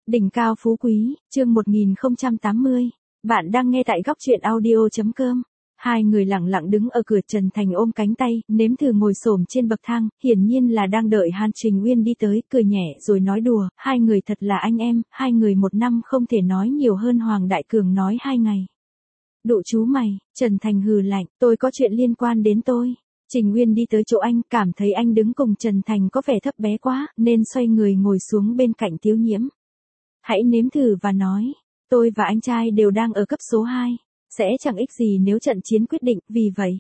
Đỉnh cao phú quý, chương 1080. Bạn đang nghe tại góc truyện audio.com. Hai người lặng lặng đứng ở cửa, Trần Thành ôm cánh tay, nếm thử ngồi xổm trên bậc thang, hiển nhiên là đang đợi Hàn Trình Uyên đi tới, cười nhẹ rồi nói đùa, hai người thật là anh em, hai người một năm không thể nói nhiều hơn Hoàng Đại Cường nói 2 ngày. Đụ chú mày, Trần Thành hừ lạnh, tôi có chuyện liên quan đến tôi. Trình Uyên đi tới chỗ anh, cảm thấy anh đứng cùng Trần Thành có vẻ thấp bé quá, nên xoay người ngồi xuống bên cạnh Tiếu Nhiễm. Hãy nếm thử và nói, tôi và anh trai đều đang ở cấp số 2, sẽ chẳng ích gì nếu trận chiến quyết định, vì vậy.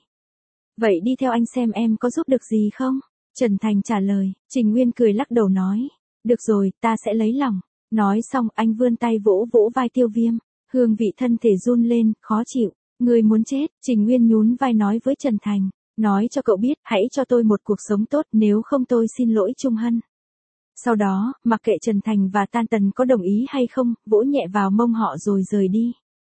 Vậy đi theo anh xem em có giúp được gì không? Trần Thành trả lời, Trình Uyên cười lắc đầu nói, được rồi, ta sẽ lấy lòng. Nói xong anh vươn tay vỗ vỗ vai Tiêu Viêm, hương vị thân thể run lên, khó chịu, người muốn chết, Trình Uyên nhún vai nói với Trần Thành, nói cho cậu biết, hãy cho tôi một cuộc sống tốt, nếu không tôi xin lỗi Trung Hân. Sau đó, mặc kệ Trần Thành và Tan Tần có đồng ý hay không, vỗ nhẹ vào mông họ rồi rời đi.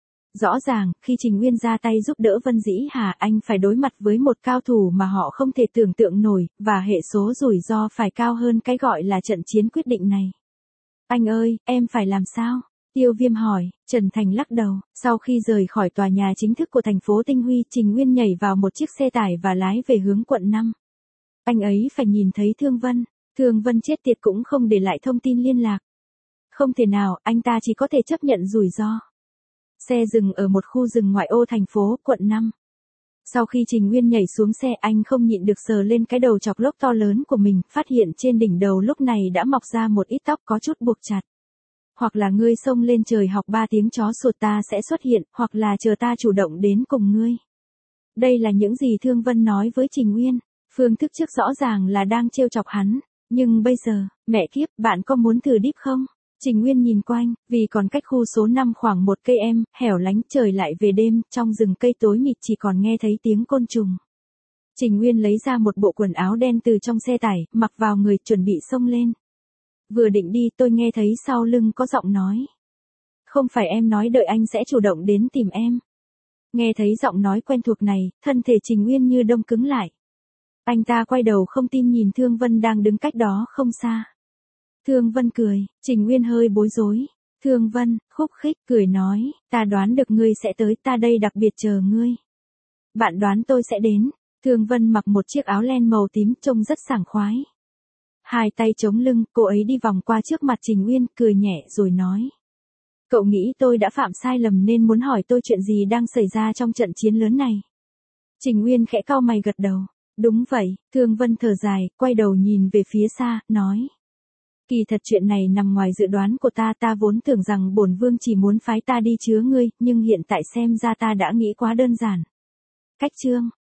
Rõ ràng, khi Trình Uyên ra tay giúp đỡ Vân Dĩ Hà, anh phải đối mặt với một cao thủ mà họ không thể tưởng tượng nổi, và hệ số rủi ro phải cao hơn cái gọi là trận chiến quyết định này. Anh ơi, em phải làm sao? Tiêu Viêm hỏi. Trần Thành lắc đầu. Sau khi rời khỏi tòa nhà chính thức của thành phố Tinh Huy, Trình Uyên nhảy vào một chiếc xe tải và lái về hướng quận 5. Anh ấy phải nhìn thấy Thương Vân. Thương Vân chết tiệt cũng không để lại thông tin liên lạc. Không thể nào, anh ta chỉ có thể chấp nhận rủi ro. Xe dừng ở một khu rừng ngoại ô thành phố, quận 5. Sau khi Trình Uyên nhảy xuống xe, anh không nhịn được sờ lên cái đầu chọc lốc to lớn của mình, phát hiện trên đỉnh đầu lúc này đã mọc ra một ít tóc có chút buộc chặt. Hoặc là ngươi xông lên trời học 3 tiếng chó sủa ta sẽ xuất hiện, hoặc là chờ ta chủ động đến cùng ngươi. Đây là những gì Thương Vân nói với Trình Uyên. Phương thức trước rõ ràng là đang trêu chọc hắn. Nhưng bây giờ, mẹ kiếp, bạn có muốn thử đíp không? Trình Uyên nhìn quanh, vì còn cách khu số 5 khoảng 1 cây em, hẻo lánh, trời lại về đêm, trong rừng cây tối mịt chỉ còn nghe thấy tiếng côn trùng. Trình Uyên lấy ra một bộ quần áo đen từ trong xe tải, mặc vào người, chuẩn bị xông lên. Vừa định đi, tôi nghe thấy sau lưng có giọng nói. Không phải em nói đợi anh sẽ chủ động đến tìm em. Nghe thấy giọng nói quen thuộc này, thân thể Trình Uyên như đông cứng lại. Anh ta quay đầu không tin nhìn Thương Vân đang đứng cách đó không xa. Thương Vân cười, Trình Uyên hơi bối rối. Thương Vân, khúc khích, cười nói, ta đoán được ngươi sẽ tới, ta đây đặc biệt chờ ngươi. Bạn đoán tôi sẽ đến. Thương Vân mặc một chiếc áo len màu tím trông rất sảng khoái. Hai tay chống lưng, cô ấy đi vòng qua trước mặt Trình Uyên, cười nhẹ rồi nói. Cậu nghĩ tôi đã phạm sai lầm nên muốn hỏi tôi chuyện gì đang xảy ra trong trận chiến lớn này. Trình Uyên khẽ cau mày gật đầu. Đúng vậy, Thương Vân thở dài, quay đầu nhìn về phía xa, nói. Kỳ thật chuyện này nằm ngoài dự đoán của ta, ta vốn tưởng rằng bổn vương chỉ muốn phái ta đi chứa ngươi, nhưng hiện tại xem ra ta đã nghĩ quá đơn giản. Cách chương